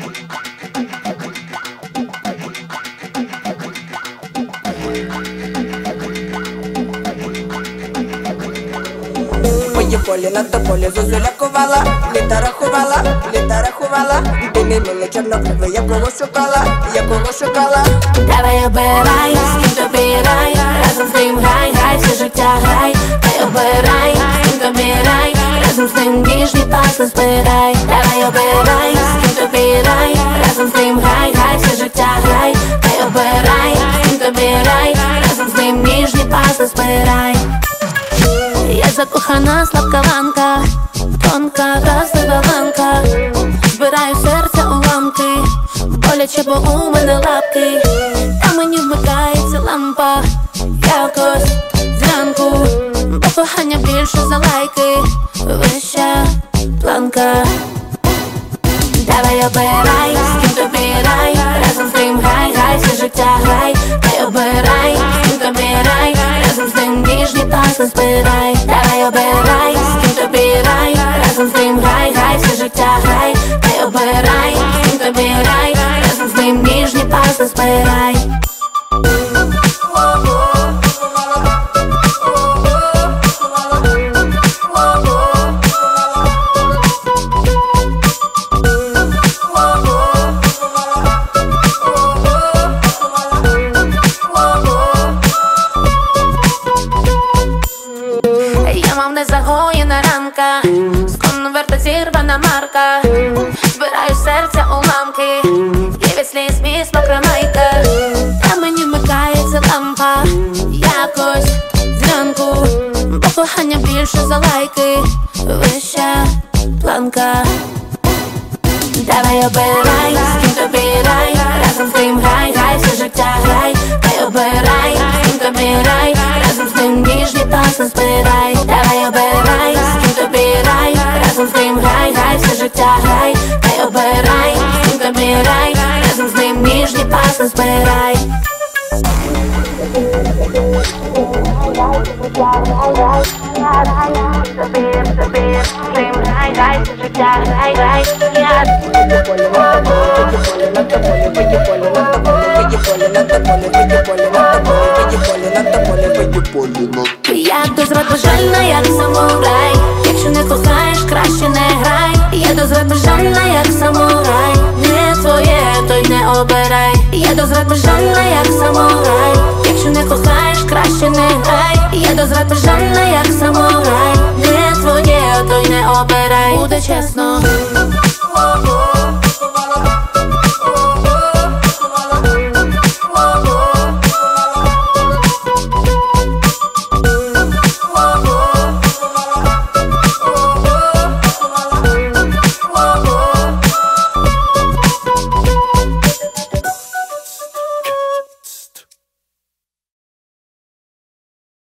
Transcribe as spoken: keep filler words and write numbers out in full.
Моє полі на тополі зозуля кувала, літа рахувала, літа рахувала. Ти не милий чорнокривий, якого шукала, якого шукала. Давай обирай, з ким тобі рай, разом з ним грай, грай, все життя грай. Давай обирай, з ким тобі рай, разом з ним ніжні пасли збирай. Давай обирай, з ким тобі рай, разом з ним грай, грай, все життя грай. Давай обирай, з ким тобі рай, разом з ним ніжні пасли збирай. Я закохана слабкаванка, тонка, вразлива ланка. Збираю серця уламки, боляче, бо у мене лапки. Та мені вмикається лампа якось зранку, бо кохання більше за лайки, вища планка. Давай обирай, з ким тобі рай, разом з ним грай, грай, все життя грай. Давай обирай, з ким тобі рай, разом з ним ніжні пасли збирай. Давай обирай, з ким тобі рай, разом з ним грай, грай, все життя грай. Давай обирай, з ким тобі рай, разом з ним ніжні пасли збирай. Незагоєна ранка, з конверта зірвана марка. Збираю серця уламки, є від сліз міс мокра майка. Та мені вмикається лампа якось зранку, бо кохання більше за лайки, вища планка. Давай обирай, з ким тобі рай, разом з ним грай, грай, все життя грай. Давай обирай, з ким тобі рай, разом з ним ніжні пасли збирай. Давай обирай, з ким тобі рай, разом з ним грай, грай, все життя грай. Давай обирай, з ким тобі рай, разом з ним ніжні пасли збирай. Я безрозбажальна, як самурай. Якщо не кохаєш, краще не грай. Я безрозбажальна, як самурай. Не твоє, то й не обирай. Я безрозбажальна, як самурай. Якщо не кохаєш, краще не грай. Я безрозбажальна, як самурай. Не твоє, то й не обирай. Буде чесно.